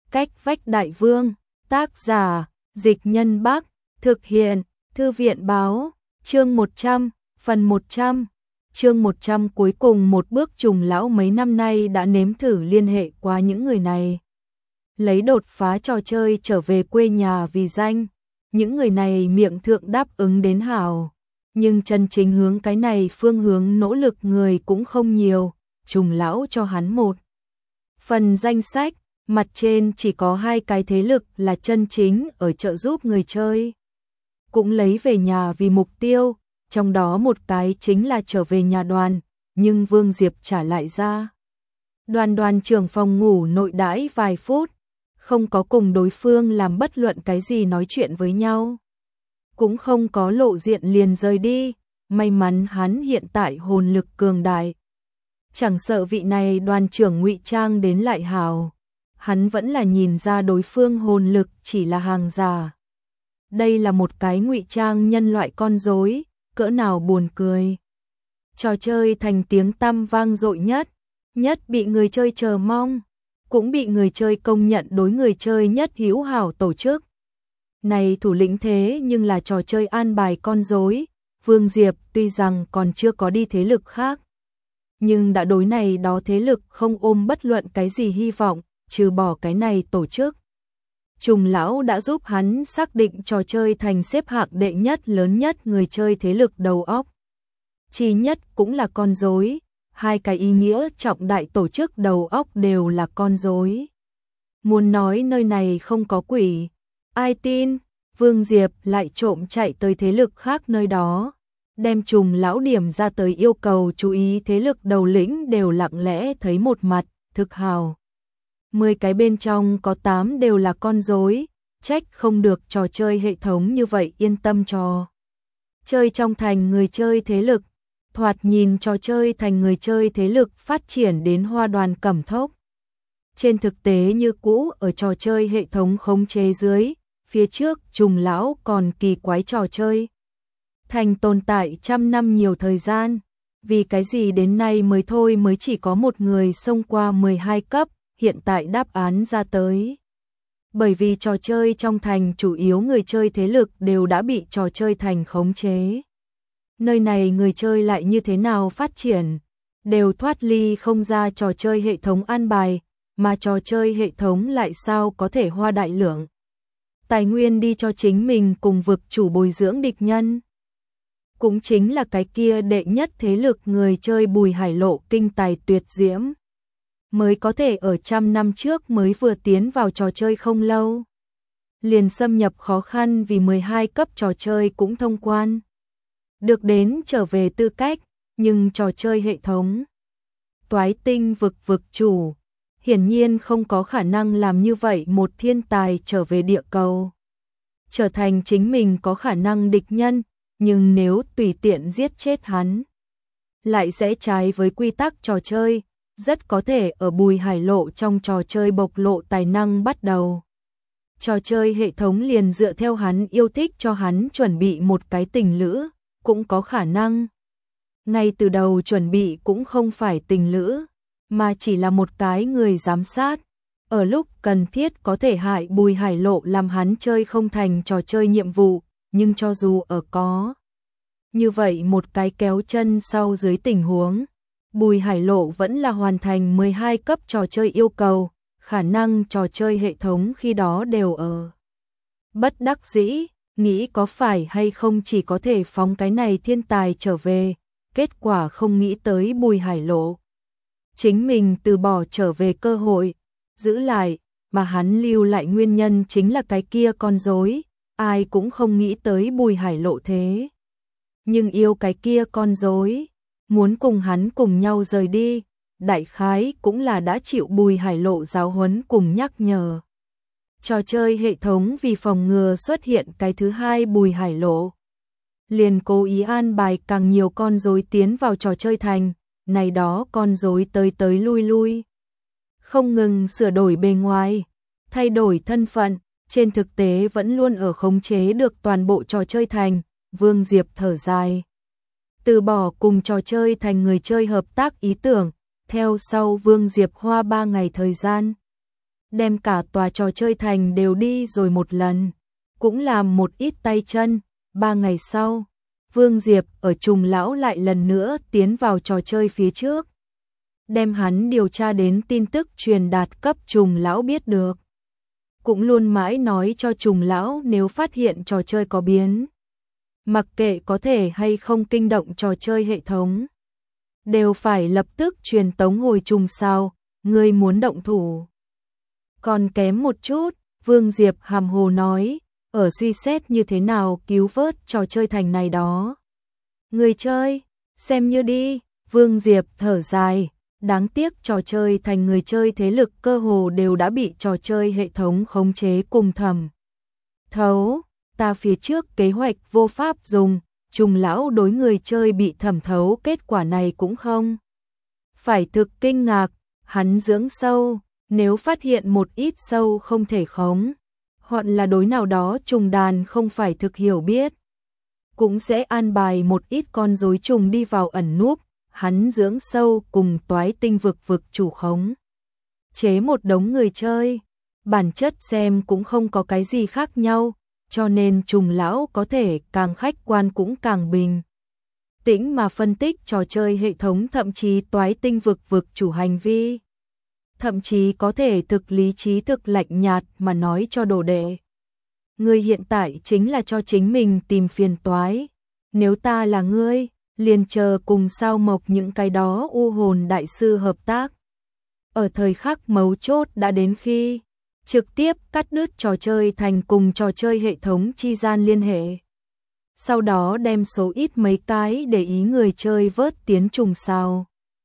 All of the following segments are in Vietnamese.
Cách vách đại vương, tác giả, Dịch Nhân Bắc, thực hiện, Thư viện báo, chương 100, phần 100. Chương 100 cuối cùng một bước Trùng lão mấy năm nay đã nếm thử liên hệ qua những người này. Lấy đột phá trò chơi trở về quê nhà vì danh, những người này miệng thượng đáp ứng đến hảo. Nhưng chân chính hướng cái này phương hướng nỗ lực người cũng không nhiều, Trùng lão cho hắn một phần danh sách, mặt trên chỉ có 2 cái thế lực là chân chính ở trợ giúp người chơi. Cũng lấy về nhà vì mục tiêu, trong đó một cái chính là trở về nhà đoàn, nhưng Vương Diệp trả lại ra. Đoàn trưởng phòng ngủ nội đãi vài phút, không có cùng đối phương làm bất luận cái gì nói chuyện với nhau. Cũng không có lộ diện liền rời đi, may mắn hắn hiện tại hồn lực cường đại. Chẳng sợ vị này đoàn trưởng ngụy trang đến lại hào, hắn vẫn là nhìn ra đối phương hồn lực chỉ là hàng giả. Đây là một cái ngụy trang nhân loại con rối, cỡ nào buồn cười. Trò chơi thành tiếng tăm vang dội nhất bị người chơi chờ mong, cũng bị người chơi công nhận đối người chơi nhất hữu hảo tổ chức. Này thủ lĩnh thế nhưng là trò chơi an bài con rối, Vương Diệp tuy rằng còn chưa có đi thế lực khác, nhưng đã đối này đó thế lực không ôm bất luận cái gì hy vọng, trừ bỏ cái này tổ chức. Trùng lão đã giúp hắn xác định trò chơi thành xếp hạng đệ nhất lớn nhất người chơi thế lực đầu óc. Chi nhất cũng là con rối, 2 cái ý nghĩa trọng đại tổ chức đầu óc đều là con rối. Muốn nói nơi này không có quỷ, ai tin? Vương Diệp lại trộm chạy tới thế lực khác nơi đó, đem Trùng lão điểm ra tới yêu cầu chú ý thế lực đầu lĩnh đều lặng lẽ thấy một mặt, thực hào. 10 cái bên trong có 8 đều là con rối, trách không được trò chơi hệ thống như vậy yên tâm cho. Chơi trong thành người chơi thế lực, thoạt nhìn trò chơi thành người chơi thế lực phát triển đến hoa đoàn cẩm thốc. Trên thực tế như cũ ở trò chơi hệ thống khống chế dưới, phía trước Trùng lão còn kỳ quái trò chơi. Thành tồn tại trăm năm nhiều thời gian, vì cái gì đến nay mới thôi mới chỉ có một người xông qua 12 cấp. Hiện tại đáp án ra tới. Bởi vì trò chơi trong thành chủ yếu người chơi thế lực đều đã bị trò chơi thành khống chế. Nơi này người chơi lại như thế nào phát triển, đều thoát ly không ra trò chơi hệ thống an bài, mà trò chơi hệ thống lại sao có thể hoa đại lượng tài nguyên đi cho chính mình cùng vực chủ bồi dưỡng địch nhân. Cũng chính là cái kia đệ nhất thế lực người chơi Bùi Hải Lộ kinh tài tuyệt diễm. Mới có thể ở trăm năm trước mới vừa tiến vào trò chơi không lâu. Liền xâm nhập khó khăn vì 12 cấp trò chơi cũng thông quan. Được đến trở về tư cách, nhưng trò chơi hệ thống. Toái tinh vực chủ, hiển nhiên không có khả năng làm như vậy một thiên tài trở về địa cầu. Trở thành chính mình có khả năng địch nhân, nhưng nếu tùy tiện giết chết hắn, lại sẽ trái với quy tắc trò chơi. Rất có thể ở Bùi Hải Lộ trong trò chơi bộc lộ tài năng bắt đầu. Trò chơi hệ thống liền dựa theo hắn yêu thích cho hắn chuẩn bị một cái tình lữ, cũng có khả năng. Ngay từ đầu chuẩn bị cũng không phải tình lữ, mà chỉ là một cái người giám sát. Ở lúc cần thiết có thể hại Bùi Hải Lộ làm hắn chơi không thành trò chơi nhiệm vụ, nhưng cho dù ở có như vậy một cái kéo chân sau dưới tình huống, Bùi Hải Lộ vẫn là hoàn thành 12 cấp trò chơi yêu cầu, khả năng trò chơi hệ thống khi đó đều ở. Bất đắc dĩ, nghĩ có phải hay không chỉ có thể phóng cái này thiên tài trở về, kết quả không nghĩ tới Bùi Hải Lộ. Chính mình từ bỏ trở về cơ hội, giữ lại, mà hắn lưu lại nguyên nhân chính là cái kia con rối, ai cũng không nghĩ tới Bùi Hải Lộ thế. Nhưng yêu cái kia con rối, muốn cùng hắn cùng nhau rời đi, đại khái cũng là đã chịu Bùi Hải Lộ giáo huấn cùng nhắc nhở. Trò chơi hệ thống vì phòng ngừa xuất hiện cái thứ hai Bùi Hải Lộ, liền cố ý an bài càng nhiều con rối tiến vào trò chơi thành, này đó con rối tới lui. Không ngừng sửa đổi bề ngoài, thay đổi thân phận, trên thực tế vẫn luôn ở khống chế được toàn bộ trò chơi thành, Vương Diệp thở dài. Từ bỏ cùng trò chơi thành người chơi hợp tác ý tưởng, theo sau Vương Diệp hoa 3 ngày thời gian. đem cả tòa trò chơi thành đều đi rồi một lần, cũng làm một ít tay chân. 3 ngày sau, Vương Diệp ở Trùng Lão lại lần nữa tiến vào trò chơi phía trước, đem hắn điều tra đến tin tức truyền đạt cấp Trùng Lão biết được. Cũng luôn mãi nói cho Trùng Lão nếu phát hiện trò chơi có biến, mặc kệ có thể hay không kinh động trò chơi hệ thống, đều phải lập tức truyền tống hồi trùng sao, ngươi muốn động thủ. Còn kém một chút, Vương Diệp hàm hồ nói, ở suy xét như thế nào cứu vớt trò chơi thành này đó. Người chơi, xem như đi, Vương Diệp thở dài, đáng tiếc trò chơi thành người chơi thế lực cơ hồ đều đã bị trò chơi hệ thống khống chế cùng thẩm thấu. Ta phía trước kế hoạch vô pháp dùng, Trùng Lão đối người chơi bị thẩm thấu kết quả này cũng không phải thực kinh ngạc, hắn dưỡng sâu, nếu phát hiện một ít sâu không thể khống, hoặc là đối nào đó trùng đàn không phải thực hiểu biết, cũng sẽ an bài một ít con rối trùng đi vào ẩn núp, hắn dưỡng sâu cùng Toái Tinh vực chủ khống chế một đống người chơi, bản chất xem cũng không có cái gì khác nhau, cho nên Trùng Lão có thể càng khách quan cũng càng bình tĩnh mà phân tích trò chơi hệ thống, thậm chí Toái Tinh vực chủ hành vi, thậm chí có thể thực lý trí thực lạnh nhạt mà nói cho đồ đệ. Ngươi hiện tại chính là cho chính mình tìm phiền toái, nếu ta là ngươi, liền chờ cùng Sao Mộc những cái đó u hồn đại sư hợp tác. Ở thời khắc mấu chốt đã đến khi trực tiếp cắt đứt trò chơi thành cùng trò chơi hệ thống chi gian liên hệ. Sau đó đem số ít mấy cái để ý người chơi vớt tiến trùng sao.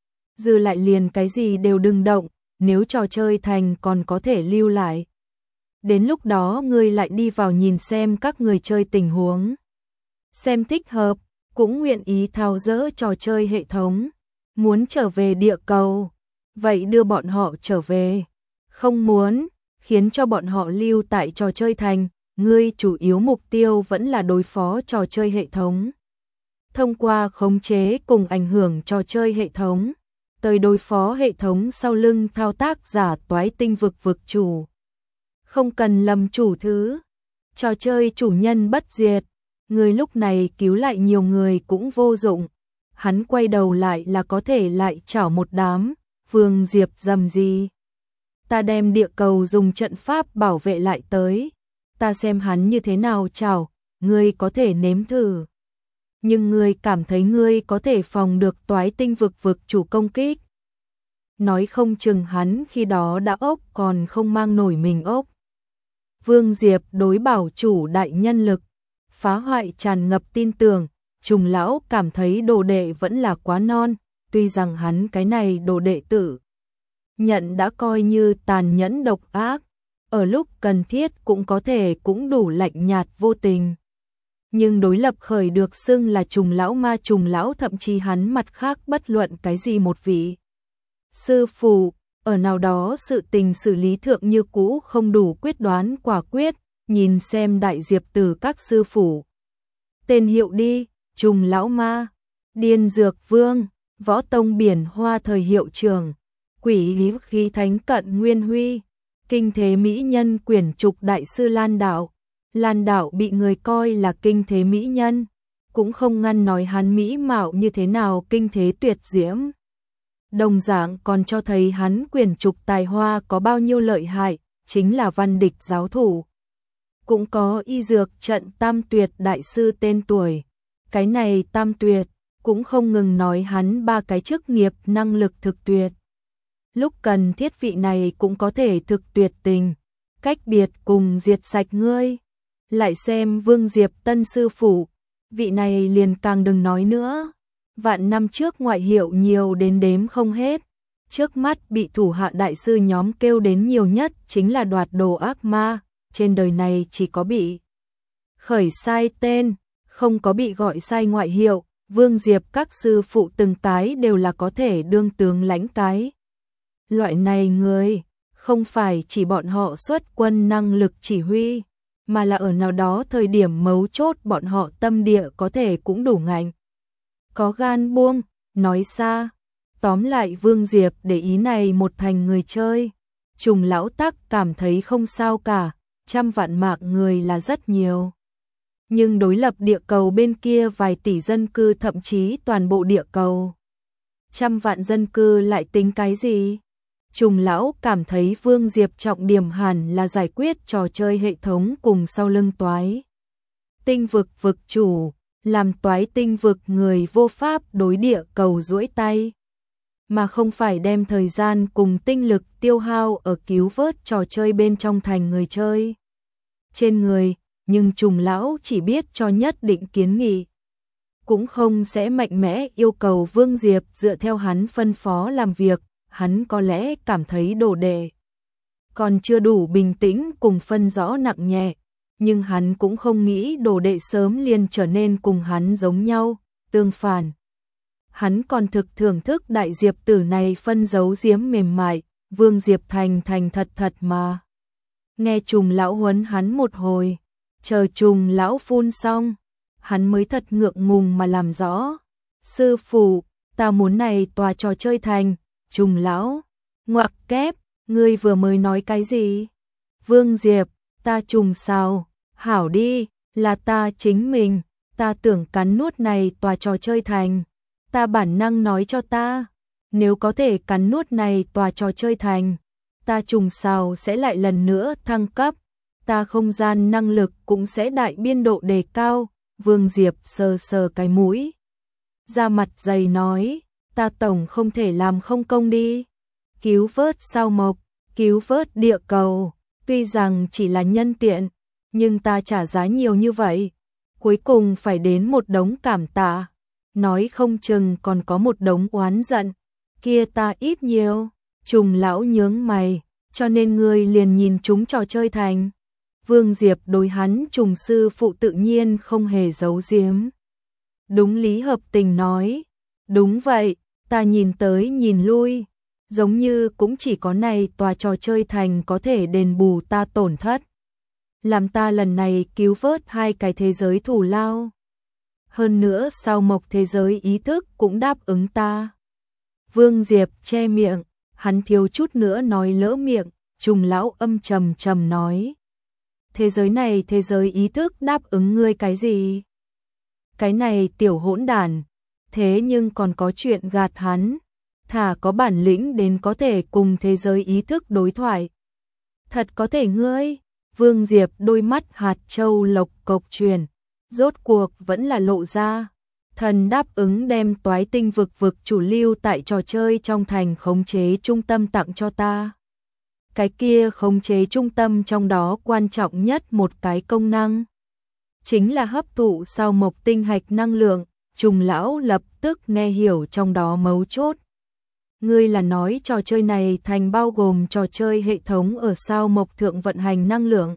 Dư lại liền cái gì đều đừng động, nếu trò chơi thành còn có thể lưu lại. Đến lúc đó ngươi lại đi vào nhìn xem các người chơi tình huống. Xem thích hợp, cũng nguyện ý tháo dỡ trò chơi hệ thống. Muốn trở về địa cầu, vậy đưa bọn họ trở về. Không muốn, khiến cho bọn họ lưu tại trò chơi thành, ngươi chủ yếu mục tiêu vẫn là đối phó trò chơi hệ thống. Thông qua khống chế cùng ảnh hưởng trò chơi hệ thống, tới đối phó hệ thống sau lưng thao tác giả Toái Tinh vực chủ. Không cần lầm chủ thứ, trò chơi chủ nhân bất diệt, người lúc này cứu lại nhiều người cũng vô dụng. Hắn quay đầu lại là có thể lại chảo một đám. Vương Diệp rầm gì, ta đem địa cầu dùng trận pháp bảo vệ lại tới, ta xem hắn như thế nào chảo, ngươi có thể nếm thử. Nhưng ngươi cảm thấy ngươi có thể phòng được Toái Tinh vực chủ công kích. Nói không chừng hắn khi đó đã ốc còn không mang nổi mình ốc. Vương Diệp đối bảo chủ đại nhân lực, phá hoại tràn ngập tin tưởng, Trùng Lão cảm thấy đồ đệ vẫn là quá non, tuy rằng hắn cái này đồ đệ tử nhận đã coi như tàn nhẫn độc ác, ở lúc cần thiết cũng có thể cũng đủ lạnh nhạt vô tình. Nhưng đối lập khởi được xưng là Trùng Lão ma Trùng Lão, thậm chí hắn mặt khác bất luận cái gì một vị sư phụ, ở nào đó sự tình xử lý thượng như cũ không đủ quyết đoán quả quyết, nhìn xem Đại Diệp Tử các sư phụ. Tên hiệu đi, Trùng Lão ma, Điên Dược Vương, Võ Tông Biển Hoa thời hiệu trưởng, Quỷ Lý Khí Thánh Cận Nguyên Huy, Kinh Thế Mỹ Nhân Quyển Trục Đại sư Lan Đạo. Lan Đạo bị người coi là kinh thế mỹ nhân, cũng không ngăn nói hắn mỹ mạo như thế nào kinh thế tuyệt diễm. Đồng dạng còn cho thấy hắn quyển trục tài hoa có bao nhiêu lợi hại, chính là văn địch giáo thủ. Cũng có y dược trận Tam Tuyệt đại sư tên tuổi. Cái này Tam Tuyệt cũng không ngừng nói hắn 3 cái chức nghiệp năng lực thực tuyệt. Lúc cần thiết vị này cũng có thể thực tuyệt tình, cách biệt cùng diệt sạch ngươi. Lại xem Vương Diệp tân sư phụ, vị này liền càng đừng nói nữa. Vạn năm trước ngoại hiệu nhiều đến đếm không hết. Trước mắt bị thủ hạ đại sư nhóm kêu đến nhiều nhất chính là Đoạt Đồ ác ma. Trên đời này chỉ có bị khởi sai tên, không có bị gọi sai ngoại hiệu. Vương Diệp các sư phụ từng cái đều là có thể đương tướng lãnh cái. Loại này người, không phải chỉ bọn họ xuất quân năng lực chỉ huy, mà là ở nào đó thời điểm mấu chốt bọn họ tâm địa có thể cũng đủ ngạnh. Có gan buông, nói xa. Tóm lại Vương Diệp để ý này một thành người chơi, Trùng lão tắc cảm thấy không sao cả, 100 vạn mạng người là rất nhiều. Nhưng đối lập địa cầu bên kia vài tỷ dân cư, thậm chí toàn bộ địa cầu, 100 vạn dân cư lại tính cái gì? Trùng lão cảm thấy Vương Diệp trọng điểm hẳn là giải quyết trò chơi hệ thống cùng sau lưng toái tinh vực vực chủ, làm toái tinh vực người vô pháp đối địa cầu duỗi tay, mà không phải đem thời gian cùng tinh lực tiêu hao ở cứu vớt trò chơi bên trong thành người chơi trên người. Nhưng trùng lão chỉ biết cho nhất định kiến nghị, cũng không sẽ mạnh mẽ yêu cầu Vương Diệp dựa theo hắn phân phó làm việc. Hắn có lẽ cảm thấy đồ đệ còn chưa đủ bình tĩnh cùng phân rõ nặng nhẹ, nhưng hắn cũng không nghĩ đồ đệ sớm liền trở nên cùng hắn giống nhau, tương phản. Hắn còn thực thưởng thức đại diệp tử này phân giấu giếm mềm mại. Vương Diệp thành thật thật mà nghe trùng lão huấn hắn một hồi, chờ trùng lão phun xong, hắn mới thật ngượng ngùng mà làm rõ. Sư phụ, ta muốn này tòa trò chơi thành. Trùng lão ngoặc kép, ngươi vừa mới nói cái gì? Vương Diệp, ta trùng sao? Hảo đi, là ta chính mình, ta tưởng cắn nuốt này tòa trò chơi thành. Ta bản năng nói cho ta, nếu có thể cắn nuốt này tòa trò chơi thành, ta trùng sao sẽ lại lần nữa thăng cấp, ta không gian năng lực cũng sẽ đại biên độ đề cao. Vương Diệp sờ sờ cái mũi, ra mặt dày nói, ta tổng không thể làm không công đi. Cứu vớt sao mộc, cứu vớt địa cầu, tuy rằng chỉ là nhân tiện, nhưng ta trả giá nhiều như vậy, cuối cùng phải đến một đống cảm tạ, nói không chừng còn có một đống oán giận, kia ta ít nhiều. Trùng lão nhướng mày, cho nên ngươi liền nhìn chúng trò chơi thành. Vương Diệp đối hắn trùng sư phụ tự nhiên không hề giấu giếm. Đúng lý hợp tình nói, đúng vậy, ta nhìn tới nhìn lui, giống như cũng chỉ có này tòa trò chơi thành có thể đền bù ta tổn thất, làm ta lần này cứu vớt 2 cái thế giới thù lao. Hơn nữa sao mộc thế giới ý thức cũng đáp ứng ta. Vương Diệp che miệng, hắn thiếu chút nữa nói lỡ miệng. Trùng lão âm trầm trầm nói, thế giới này thế giới ý thức đáp ứng ngươi cái gì? Cái này tiểu hỗn đản, thế nhưng còn có chuyện gạt hắn, thà có bản lĩnh đến có thể cùng thế giới ý thức đối thoại. Thật có thể ngươi? Vương Diệp đôi mắt hạt châu lộc cộc chuyển, rốt cuộc vẫn là lộ ra. Thần đáp ứng đem toái tinh vực vực chủ lưu tại trò chơi trong thành khống chế trung tâm tặng cho ta. Cái kia khống chế trung tâm trong đó quan trọng nhất một cái công năng, chính là hấp thụ sao mộc tinh hạch năng lượng. Trùng lão lập tức nghe hiểu trong đó mấu chốt. Ngươi là nói trò chơi này thành bao gồm trò chơi hệ thống ở sao mộc thượng vận hành năng lượng,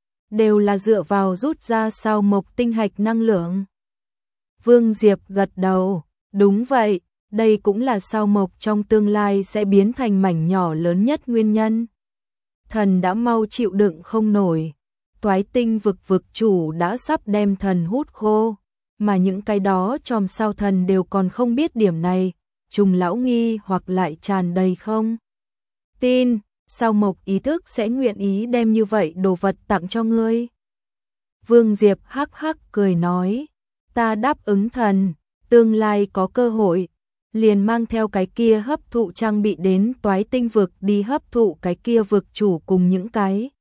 đều là dựa vào rút ra sao mộc tinh hạch năng lượng. Vương Diệp gật đầu, đúng vậy, đây cũng là sao mộc trong tương lai sẽ biến thành mảnh nhỏ lớn nhất nguyên nhân. Thần đã mau chịu đựng không nổi, toái tinh vực vực chủ đã sắp đem thần hút khô, mà những cái đó chòm sao thần đều còn không biết điểm này. Trùng lão nghi hoặc lại tràn đầy không tin, sao mộc ý thức sẽ nguyện ý đem như vậy đồ vật tặng cho ngươi? Vương Diệp hắc hắc cười nói, ta đáp ứng thần, tương lai có cơ hội, liền mang theo cái kia hấp thụ trang bị đến toái tinh vực đi hấp thụ cái kia vực chủ cùng những cái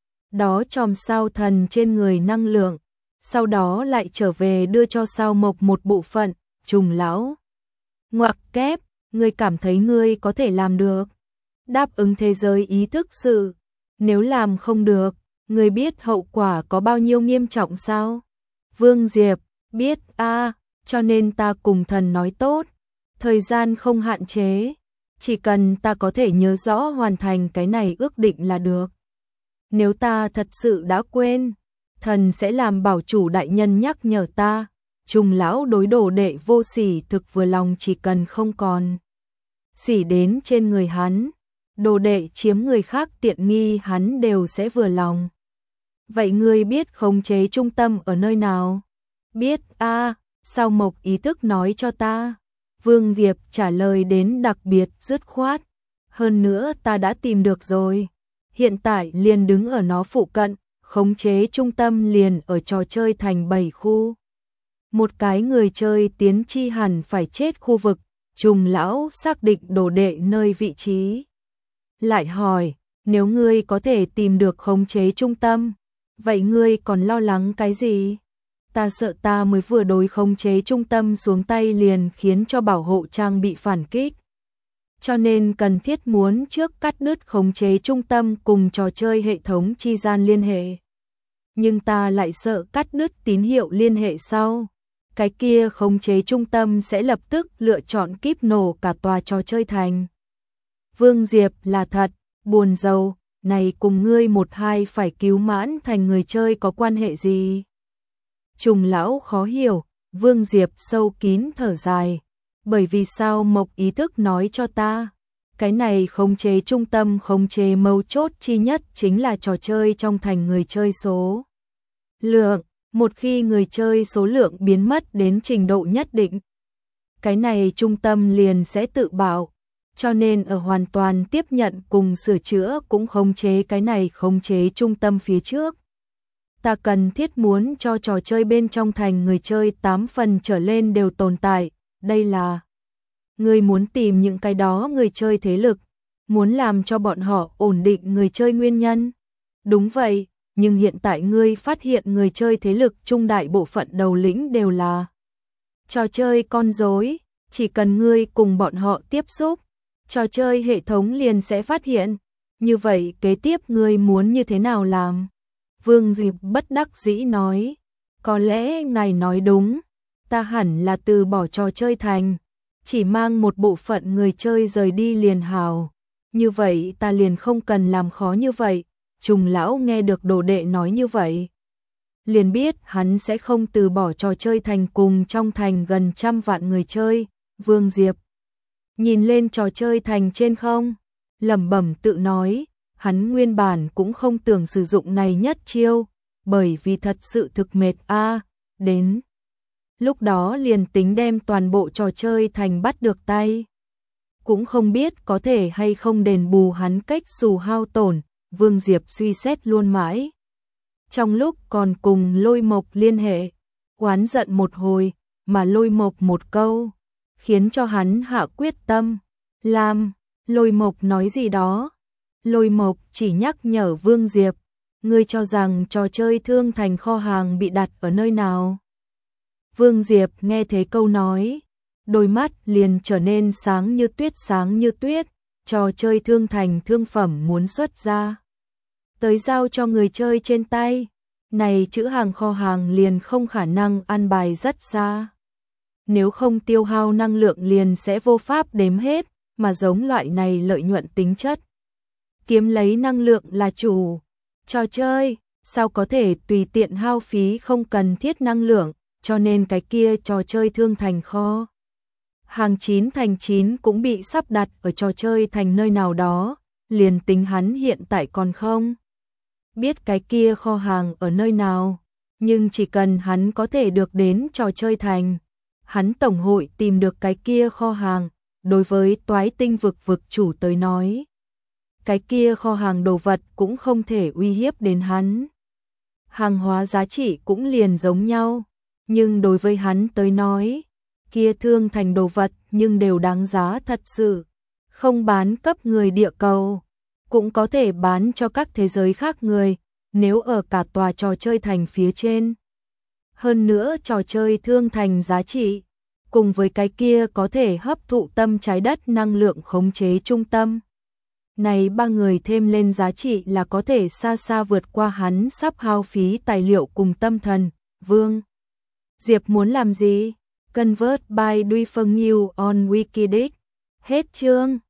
đó chòm sao thần trên người năng lượng, sau đó lại trở về đưa cho sao mộc một bộ phận. Trùng lão ngoặc kép, ngươi cảm thấy ngươi có thể làm được? Đáp ứng thế giới ý thức sự, nếu làm không được, ngươi biết hậu quả có bao nhiêu nghiêm trọng sao? Vương Diệp, biết a, cho nên ta cùng thần nói tốt, thời gian không hạn chế, chỉ cần ta có thể nhớ rõ hoàn thành cái này ước định là được. Nếu ta thật sự đã quên, thần sẽ làm bảo chủ đại nhân nhắc nhở ta. Trùng lão đối đồ đệ vô sỉ thực vừa lòng, chỉ cần không còn sỉ đến trên người hắn, đồ đệ chiếm người khác tiện nghi hắn đều sẽ vừa lòng. Vậy ngươi biết khống chế trung tâm ở nơi nào? Biết a, sao mộc ý thức nói cho ta. Vương Diệp trả lời đến đặc biệt dứt khoát. Hơn nữa ta đã tìm được rồi. Hiện tại liền đứng ở nó phụ cận, khống chế trung tâm liền ở trò chơi thành 7 khu. Một cái người chơi tiến chi hẳn phải chết khu vực, Trùng lão xác định đồ đệ nơi vị trí. Lại hỏi, nếu ngươi có thể tìm được khống chế trung tâm, vậy ngươi còn lo lắng cái gì? Ta sợ ta mới vừa đối khống chế trung tâm xuống tay liền khiến cho bảo hộ trang bị phản kích. Cho nên cần thiết muốn trước cắt đứt khống chế trung tâm cùng trò chơi hệ thống chi gian liên hệ. Nhưng ta lại sợ cắt đứt tín hiệu liên hệ sau. Cái kia khống chế trung tâm sẽ lập tức lựa chọn kíp nổ cả tòa trò chơi thành. Vương Diệp là thật, buồn rầu, này cùng ngươi một hai phải cứu mãn thành người chơi có quan hệ gì? Trùng lão khó hiểu, Vương Diệp sâu kín thở dài. Bởi vì sao Mộc ý thức nói cho ta? Cái này khống chế trung tâm khống chế mấu chốt chi nhất chính là trò chơi trong thành người chơi số lượng. Một khi người chơi số lượng biến mất đến trình độ nhất định, cái này trung tâm liền sẽ tự bảo. Cho nên ở hoàn toàn tiếp nhận cùng sửa chữa cũng khống chế cái này khống chế trung tâm phía trước. Ta cần thiết muốn cho trò chơi bên trong thành người chơi 8 phần trở lên đều tồn tại. Đây là ngươi muốn tìm những cái đó người chơi thế lực, muốn làm cho bọn họ ổn định người chơi nguyên nhân. Đúng vậy, nhưng hiện tại ngươi phát hiện người chơi thế lực trung đại bộ phận đầu lĩnh đều là trò chơi con rối, chỉ cần ngươi cùng bọn họ tiếp xúc, trò chơi hệ thống liền sẽ phát hiện. Như vậy kế tiếp ngươi muốn như thế nào làm? Vương Diệp bất đắc dĩ nói, có lẽ ngài nói đúng, ta hẳn là từ bỏ trò chơi thành, chỉ mang một bộ phận người chơi rời đi liền hào. Như vậy ta liền không cần làm khó như vậy. Trùng lão nghe được đồ đệ nói như vậy, liền biết hắn sẽ không từ bỏ trò chơi thành cùng trong thành gần 100 vạn người chơi. Vương Diệp nhìn lên trò chơi thành trên không, lẩm bẩm tự nói, hắn nguyên bản cũng không tưởng sử dụng này nhất chiêu, bởi vì thật sự thực mệt đến lúc đó liền tính đem toàn bộ trò chơi thành bắt được tay, cũng không biết có thể hay không đền bù hắn cách xù hao tổn. Vương Diệp suy xét luôn mãi. Trong lúc còn cùng Lôi Mộc liên hệ, oán giận một hồi, mà Lôi Mộc một câu, khiến cho hắn hạ quyết tâm. Làm, Lôi Mộc nói gì đó. Lôi Mộc chỉ nhắc nhở Vương Diệp, ngươi cho rằng trò chơi Thương Thành kho hàng bị đặt ở nơi nào? Vương Diệp nghe thế câu nói, đôi mắt liền trở nên sáng như tuyết, trò chơi Thương Thành thương phẩm muốn xuất ra tới giao cho người chơi trên tay, này chữ hàng kho hàng liền không khả năng ăn bài rất xa. Nếu không tiêu hao năng lượng liền sẽ vô pháp đếm hết, mà giống loại này lợi nhuận tính chất. Kiếm lấy năng lượng là chủ. Trò chơi, sao có thể tùy tiện hao phí không cần thiết năng lượng, cho nên cái kia trò chơi Thương Thành kho hàng 9 thành 9 cũng bị sắp đặt ở trò chơi thành nơi nào đó, liền tính hắn hiện tại còn không biết cái kia kho hàng ở nơi nào, nhưng chỉ cần hắn có thể được đến trò chơi thành, hắn tổng hội tìm được cái kia kho hàng. Đối với Toái Tinh vực chủ tới nói, cái kia kho hàng đồ vật cũng không thể uy hiếp đến hắn. Hàng hóa giá trị cũng liền giống nhau, nhưng đối với hắn tới nói, kia Thương Thành đồ vật nhưng đều đáng giá thật sự, không bán cấp người địa cầu, cũng có thể bán cho các thế giới khác người, nếu ở cả tòa trò chơi thành phía trên. Hơn nữa trò chơi Thương Thành giá trị, cùng với cái kia có thể hấp thụ tâm trái đất năng lượng khống chế trung tâm. Này ba người thêm lên giá trị là có thể xa xa vượt qua hắn sắp hao phí tài liệu cùng tâm thần. Vương Diệp muốn làm gì? Convert by Duy Phương New on Wikidic. Hết chương.